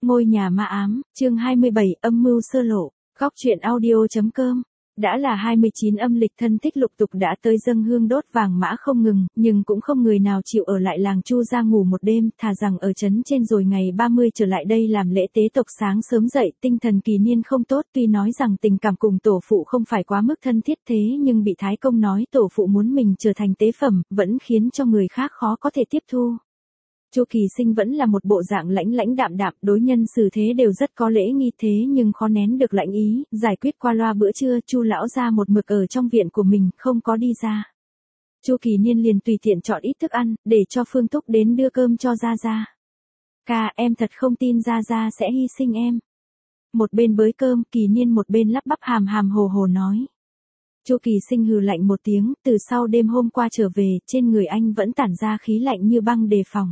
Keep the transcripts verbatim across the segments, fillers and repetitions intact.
Ngôi nhà ma ám, chương hai mươi bảy, âm mưu sơ lộ, góc truyện audio.com. Đã là hai mươi chín âm lịch, thân thích lục tục đã tới dâng hương đốt vàng mã không ngừng, nhưng cũng không người nào chịu ở lại làng Chu gia ngủ một đêm, thà rằng ở trấn trên rồi ngày ba mươi trở lại đây làm lễ tế tộc. Sáng sớm dậy, tinh thần Kỳ Niên không tốt, tuy nói rằng tình cảm cùng tổ phụ không phải quá mức thân thiết thế nhưng bị Thái Công nói tổ phụ muốn mình trở thành tế phẩm, vẫn khiến cho người khác khó có thể tiếp thu. Chu Kỳ Sinh vẫn là một bộ dạng lãnh lãnh đạm đạm, đối nhân xử thế đều rất có lễ nghi thế nhưng khó nén được lãnh ý, giải quyết qua loa bữa trưa, Chu lão gia một mực ở trong viện của mình, không có đi ra. Chu Kỳ Niên liền tùy tiện chọn ít thức ăn, để cho Phương Túc đến đưa cơm cho Gia Gia. Ca, em thật không tin Gia Gia sẽ hy sinh em. Một bên bới cơm, Kỳ Niên một bên lắp bắp hàm hàm hồ hồ nói. Chu Kỳ Sinh hừ lạnh một tiếng, từ sau đêm hôm qua trở về, trên người anh vẫn tản ra khí lạnh như băng đề phòng.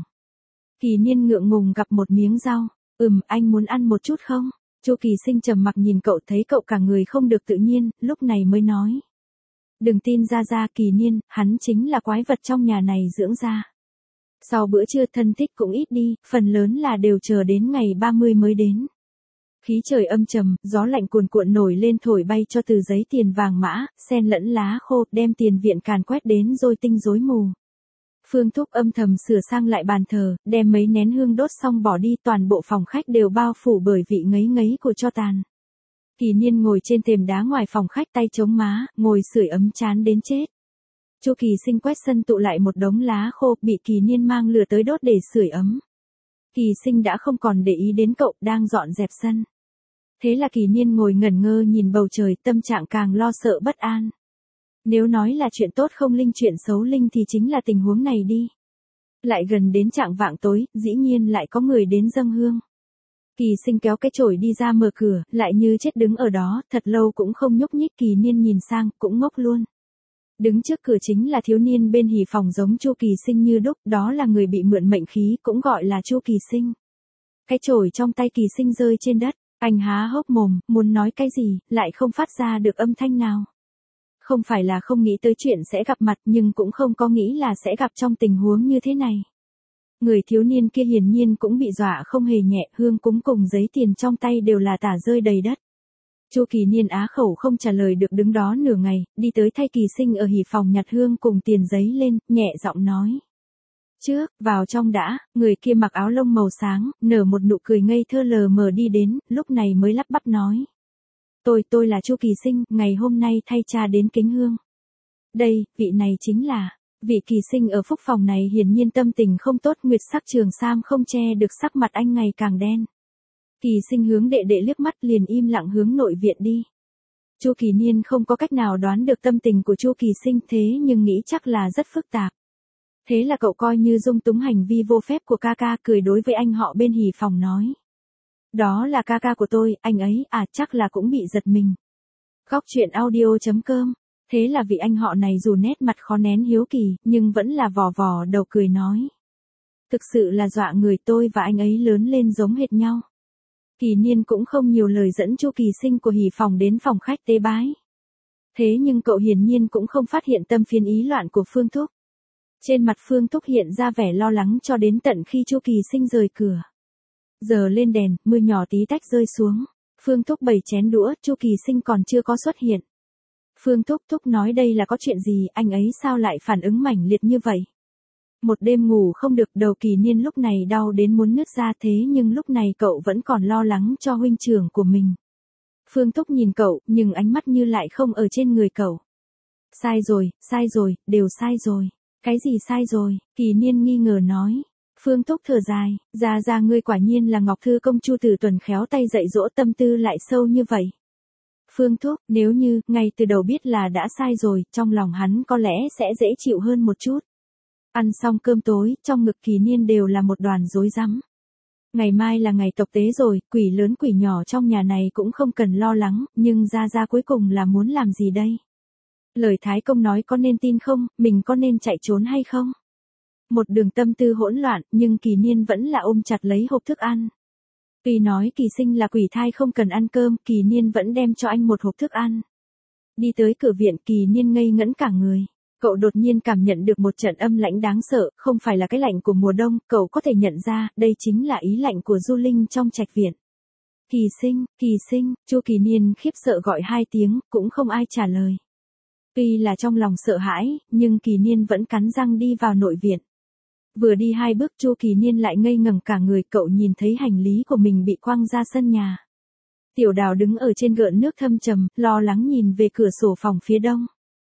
Kỳ Niên ngượng ngùng gặp một miếng rau, ừm, anh muốn ăn một chút không? Chu Kỳ Sinh trầm mặc nhìn cậu, thấy cậu cả người không được tự nhiên, lúc này mới nói. Đừng tin Gia Gia, Kỳ Niên, hắn chính là quái vật trong nhà này dưỡng ra. Sau bữa trưa thân thích cũng ít đi, phần lớn là đều chờ đến ngày ba mươi mới đến. Khí trời âm trầm, gió lạnh cuồn cuộn nổi lên thổi bay cho từ giấy tiền vàng mã, sen lẫn lá khô, đem tiền viện càn quét đến rồi tinh rối mù. Phương Thúc âm thầm sửa sang lại bàn thờ, đem mấy nén hương đốt xong bỏ đi, toàn bộ phòng khách đều bao phủ bởi vị ngấy ngấy của tro tàn. Kỳ Niên ngồi trên thềm đá ngoài phòng khách tay chống má, ngồi sưởi ấm chán đến chết. Chu Kỳ Sinh quét sân tụ lại một đống lá khô, bị Kỳ Niên mang lửa tới đốt để sưởi ấm. Kỳ Sinh đã không còn để ý đến cậu, đang dọn dẹp sân. Thế là Kỳ Niên ngồi ngẩn ngơ nhìn bầu trời, tâm trạng càng lo sợ bất an. Nếu nói là chuyện tốt không linh, chuyện xấu linh thì chính là tình huống này đi. Lại gần đến chạng vạng tối, dĩ nhiên lại có người đến dâng hương. Kỳ Sinh kéo cái chổi đi ra mở cửa, lại như chết đứng ở đó, thật lâu cũng không nhúc nhích. Kỳ Niên nhìn sang, cũng ngốc luôn. Đứng trước cửa chính là thiếu niên bên hỉ phòng giống Chu Kỳ Sinh như đúc, đó là người bị mượn mệnh khí, cũng gọi là Chu Kỳ Sinh. Cái chổi trong tay Kỳ Sinh rơi trên đất, anh há hốc mồm, muốn nói cái gì, lại không phát ra được âm thanh nào. Không phải là không nghĩ tới chuyện sẽ gặp mặt, nhưng cũng không có nghĩ là sẽ gặp trong tình huống như thế này. Người thiếu niên kia hiển nhiên cũng bị dọa không hề nhẹ, hương cúng cùng giấy tiền trong tay đều là tả rơi đầy đất. Chu Kỳ Niên á khẩu không trả lời được, đứng đó nửa ngày, đi tới thay Kỳ Sinh ở hỉ phòng nhặt hương cùng tiền giấy lên, nhẹ giọng nói. Trước, vào trong đã, người kia mặc áo lông màu sáng, nở một nụ cười ngây thơ lờ mờ đi đến, lúc này mới lắp bắp nói. Tôi, tôi là Chu Kỳ Sinh, ngày hôm nay thay cha đến kính hương. Đây, vị này chính là, vị Kỳ Sinh ở phúc phòng này hiển nhiên tâm tình không tốt, nguyệt sắc trường sam không che được sắc mặt anh ngày càng đen. Kỳ Sinh hướng đệ đệ liếc mắt liền im lặng hướng nội viện đi. Chu Kỳ Niên không có cách nào đoán được tâm tình của Chu Kỳ Sinh thế nhưng nghĩ chắc là rất phức tạp. Thế là cậu coi như dung túng hành vi vô phép của ca ca, cười đối với anh họ bên hỉ phòng nói. Đó là ca ca của tôi, anh ấy, à chắc là cũng bị giật mình. Góc truyện audio.com. Thế là vị anh họ này dù nét mặt khó nén hiếu kỳ, nhưng vẫn là vò vò đầu cười nói. Thực sự là dọa người, tôi và anh ấy lớn lên giống hệt nhau. Kỳ Niên cũng không nhiều lời dẫn Chu Kỳ Sinh của hỉ phòng đến phòng khách tế bái. Thế nhưng cậu hiển nhiên cũng không phát hiện tâm phiền ý loạn của Phương Thúc. Trên mặt Phương Thúc hiện ra vẻ lo lắng cho đến tận khi Chu Kỳ Sinh rời cửa. Giờ lên đèn, mưa nhỏ tí tách rơi xuống. Phương Thúc bày chén đũa, Chu Kỳ Sinh còn chưa có xuất hiện. Phương Thúc Thúc nói đây là có chuyện gì, anh ấy sao lại phản ứng mãnh liệt như vậy? Một đêm ngủ không được, đầu Kỳ Niên lúc này đau đến muốn nứt ra, thế nhưng lúc này cậu vẫn còn lo lắng cho huynh trưởng của mình. Phương Thúc nhìn cậu, nhưng ánh mắt như lại không ở trên người cậu. Sai rồi, sai rồi, đều sai rồi. Cái gì sai rồi? Kỳ Niên nghi ngờ nói. Phương Thúc thở dài, Gia Gia ngươi quả nhiên là Ngọc Thư công Chu Tử Tuần khéo tay dạy dỗ, tâm tư lại sâu như vậy. Phương Thúc, nếu như, ngay từ đầu biết là đã sai rồi, trong lòng hắn có lẽ sẽ dễ chịu hơn một chút. Ăn xong cơm tối, trong ngực Kỳ Niên đều là một đoàn rối rắm. Ngày mai là ngày tộc tế rồi, quỷ lớn quỷ nhỏ trong nhà này cũng không cần lo lắng, nhưng Gia Gia cuối cùng là muốn làm gì đây? Lời Thái Công nói có nên tin không, mình có nên chạy trốn hay không? Một đường tâm tư hỗn loạn, nhưng Kỳ Niên vẫn là ôm chặt lấy hộp thức ăn. Tuy nói Kỳ Sinh là quỷ thai không cần ăn cơm, Kỳ Niên vẫn đem cho anh một hộp thức ăn. Đi tới cửa viện, Kỳ Niên ngây ngẩn cả người. Cậu đột nhiên cảm nhận được một trận âm lãnh đáng sợ, không phải là cái lạnh của mùa đông, cậu có thể nhận ra, đây chính là ý lạnh của Du Linh trong trạch viện. Kỳ Sinh, Kỳ Sinh, Chu Kỳ Niên khiếp sợ gọi hai tiếng, cũng không ai trả lời. Tuy là trong lòng sợ hãi, nhưng Kỳ Niên vẫn cắn răng đi vào nội viện. Vừa đi hai bước Chu Kỳ Niên lại ngây ngẩn cả người, cậu nhìn thấy hành lý của mình bị quăng ra sân nhà. Tiểu Đào đứng ở trên gợn nước thâm trầm, lo lắng nhìn về cửa sổ phòng phía đông.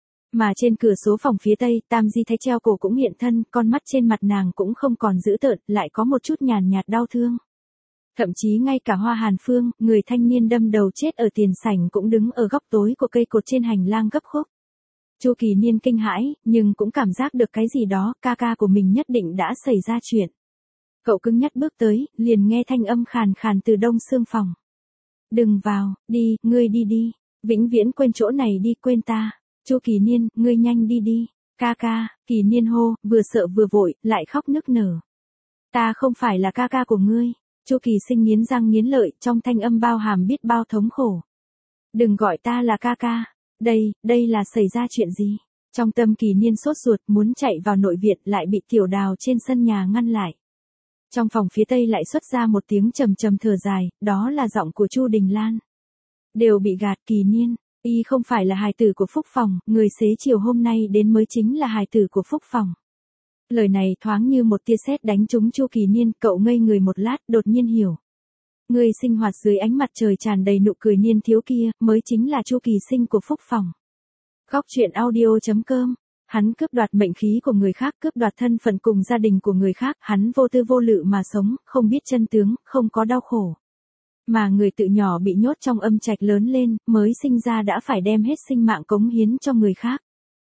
Mà trên cửa sổ phòng phía tây, Tam Di Thái treo cổ cũng hiện thân, con mắt trên mặt nàng cũng không còn dữ tợn, lại có một chút nhàn nhạt đau thương. Thậm chí ngay cả Hoa Hàn Phương, người thanh niên đâm đầu chết ở tiền sảnh cũng đứng ở góc tối của cây cột trên hành lang gấp khúc. Chu Kỳ Niên kinh hãi, nhưng cũng cảm giác được cái gì đó, ca ca của mình nhất định đã xảy ra chuyện. Cậu cứng nhắc bước tới, liền nghe thanh âm khàn khàn từ đông xương phòng. Đừng vào, đi, ngươi đi đi, vĩnh viễn quên chỗ này đi, quên ta. Chu Kỳ Niên, ngươi nhanh đi đi. Ca ca, Kỳ Niên hô, vừa sợ vừa vội, lại khóc nức nở. Ta không phải là ca ca của ngươi. Chu Kỳ Sinh nghiến răng nghiến lợi, trong thanh âm bao hàm biết bao thống khổ. Đừng gọi ta là ca ca. Đây, đây là xảy ra chuyện gì? Trong tâm Kỳ Niên sốt ruột, muốn chạy vào nội viện lại bị Tiểu Đào trên sân nhà ngăn lại. Trong phòng phía tây lại xuất ra một tiếng trầm trầm thở dài, đó là giọng của Chu Đình Lan. Đều bị gạt. Kỳ Niên, y không phải là hài tử của Phúc Phòng, người xế chiều hôm nay đến mới chính là hài tử của Phúc Phòng. Lời này thoáng như một tia sét đánh trúng Chu Kỳ Niên, cậu ngây người một lát, đột nhiên hiểu. Người sinh hoạt dưới ánh mặt trời tràn đầy nụ cười niên thiếu kia, mới chính là Chu Kỳ Sinh của Phúc Phòng. Góc truyện audio chấm com. Hắn cướp đoạt mệnh khí của người khác, cướp đoạt thân phận cùng gia đình của người khác, hắn vô tư vô lự mà sống, không biết chân tướng, không có đau khổ. Mà người tự nhỏ bị nhốt trong âm trạch lớn lên, mới sinh ra đã phải đem hết sinh mạng cống hiến cho người khác.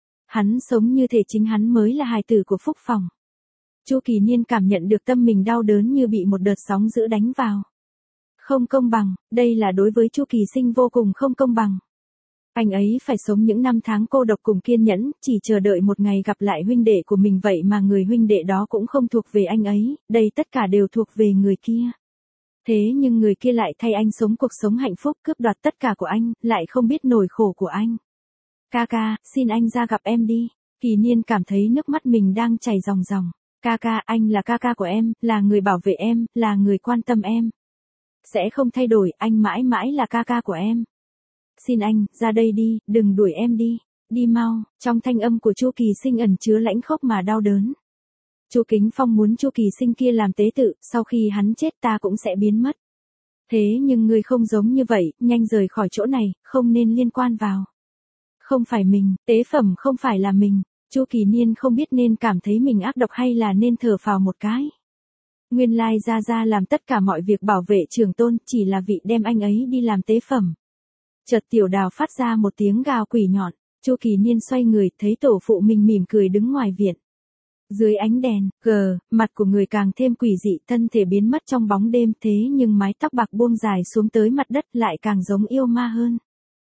Hắn sống như thể chính hắn mới là hài tử của Phúc Phòng. Chu Kỳ Niên cảm nhận được tâm mình đau đớn như bị một đợt sóng dữ đánh vào. Không công bằng, đây là đối với Chu Kỳ Sinh vô cùng không công bằng. Anh ấy phải sống những năm tháng cô độc cùng kiên nhẫn, chỉ chờ đợi một ngày gặp lại huynh đệ của mình, vậy mà người huynh đệ đó cũng không thuộc về anh ấy, đây tất cả đều thuộc về người kia. Thế nhưng người kia lại thay anh sống cuộc sống hạnh phúc, cướp đoạt tất cả của anh, lại không biết nỗi khổ của anh. Ca ca, xin anh ra gặp em đi. Kỳ Niên cảm thấy nước mắt mình đang chảy ròng ròng. Ca ca, anh là ca ca của em, là người bảo vệ em, là người quan tâm em. Sẽ không thay đổi, anh mãi mãi là ca ca của em. Xin anh, ra đây đi, đừng đuổi em đi. Đi mau. Trong thanh âm của Chu Kỳ Sinh ẩn chứa lãnh khốc mà đau đớn. Chu Kính Phong muốn Chu Kỳ Sinh kia làm tế tự, sau khi hắn chết ta cũng sẽ biến mất. Thế nhưng ngươi không giống như vậy, nhanh rời khỏi chỗ này, không nên liên quan vào. Không phải mình, tế phẩm không phải là mình. Chu Kỳ Niên không biết nên cảm thấy mình ác độc hay là nên thở phào một cái. Nguyên lai Gia Gia làm tất cả mọi việc bảo vệ Trường Tôn, chỉ là vị đem anh ấy đi làm tế phẩm. Chợt Tiểu Đào phát ra một tiếng gào quỷ nhọn. Chu Kỳ Niên xoay người, thấy tổ phụ mình mỉm cười đứng ngoài viện. Dưới ánh đèn, gờ, mặt của người càng thêm quỷ dị, thân thể biến mất trong bóng đêm, thế nhưng mái tóc bạc buông dài xuống tới mặt đất lại càng giống yêu ma hơn.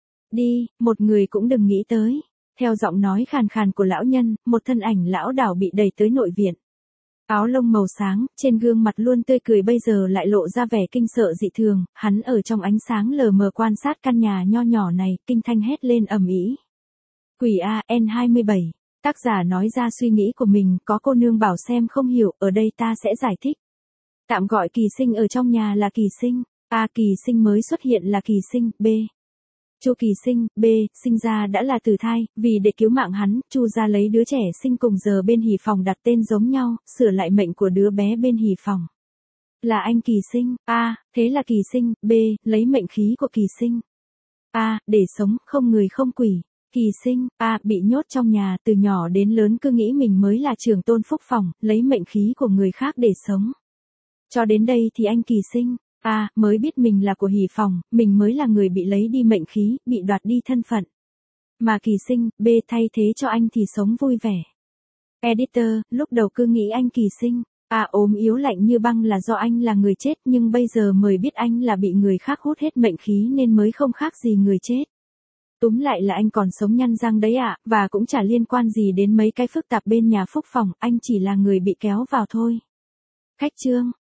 Đi, một người cũng đừng nghĩ tới. Theo giọng nói khàn khàn của lão nhân, một thân ảnh lão đảo bị đẩy tới nội viện. Áo lông màu sáng, trên gương mặt luôn tươi cười bây giờ lại lộ ra vẻ kinh sợ dị thường, hắn ở trong ánh sáng lờ mờ quan sát căn nhà nho nhỏ này, kinh thanh hét lên ầm ĩ. Quỷ A N hai mươi bảy. Tác giả nói ra suy nghĩ của mình, có cô nương bảo xem không hiểu, ở đây ta sẽ giải thích. Tạm gọi Kỳ Sinh ở trong nhà là Kỳ Sinh. A Kỳ Sinh mới xuất hiện là Kỳ Sinh. B. Chu Kỳ Sinh, B, sinh ra đã là tử thai, vì để cứu mạng hắn, Chu gia lấy đứa trẻ sinh cùng giờ bên Hỉ Phòng đặt tên giống nhau, sửa lại mệnh của đứa bé bên Hỉ Phòng. Là anh Kỳ Sinh. A, thế là Kỳ Sinh. B, lấy mệnh khí của Kỳ Sinh. A, để sống, không người không quỷ. Kỳ Sinh. A, bị nhốt trong nhà, từ nhỏ đến lớn cứ nghĩ mình mới là Trường Tôn Phúc Phòng, lấy mệnh khí của người khác để sống. Cho đến đây thì anh Kỳ Sinh. A, mới biết mình là của Hỉ Phòng, mình mới là người bị lấy đi mệnh khí, bị đoạt đi thân phận. Mà Kỳ Sinh, B, thay thế cho anh thì sống vui vẻ. Editor, lúc đầu cứ nghĩ anh Kỳ Sinh, A ốm yếu lạnh như băng là do anh là người chết, nhưng bây giờ mới biết anh là bị người khác hút hết mệnh khí nên mới không khác gì người chết. Túm lại là anh còn sống nhăn răng đấy ạ, à, và cũng chả liên quan gì đến mấy cái phức tạp bên nhà Phúc Phòng, anh chỉ là người bị kéo vào thôi. Khách chương.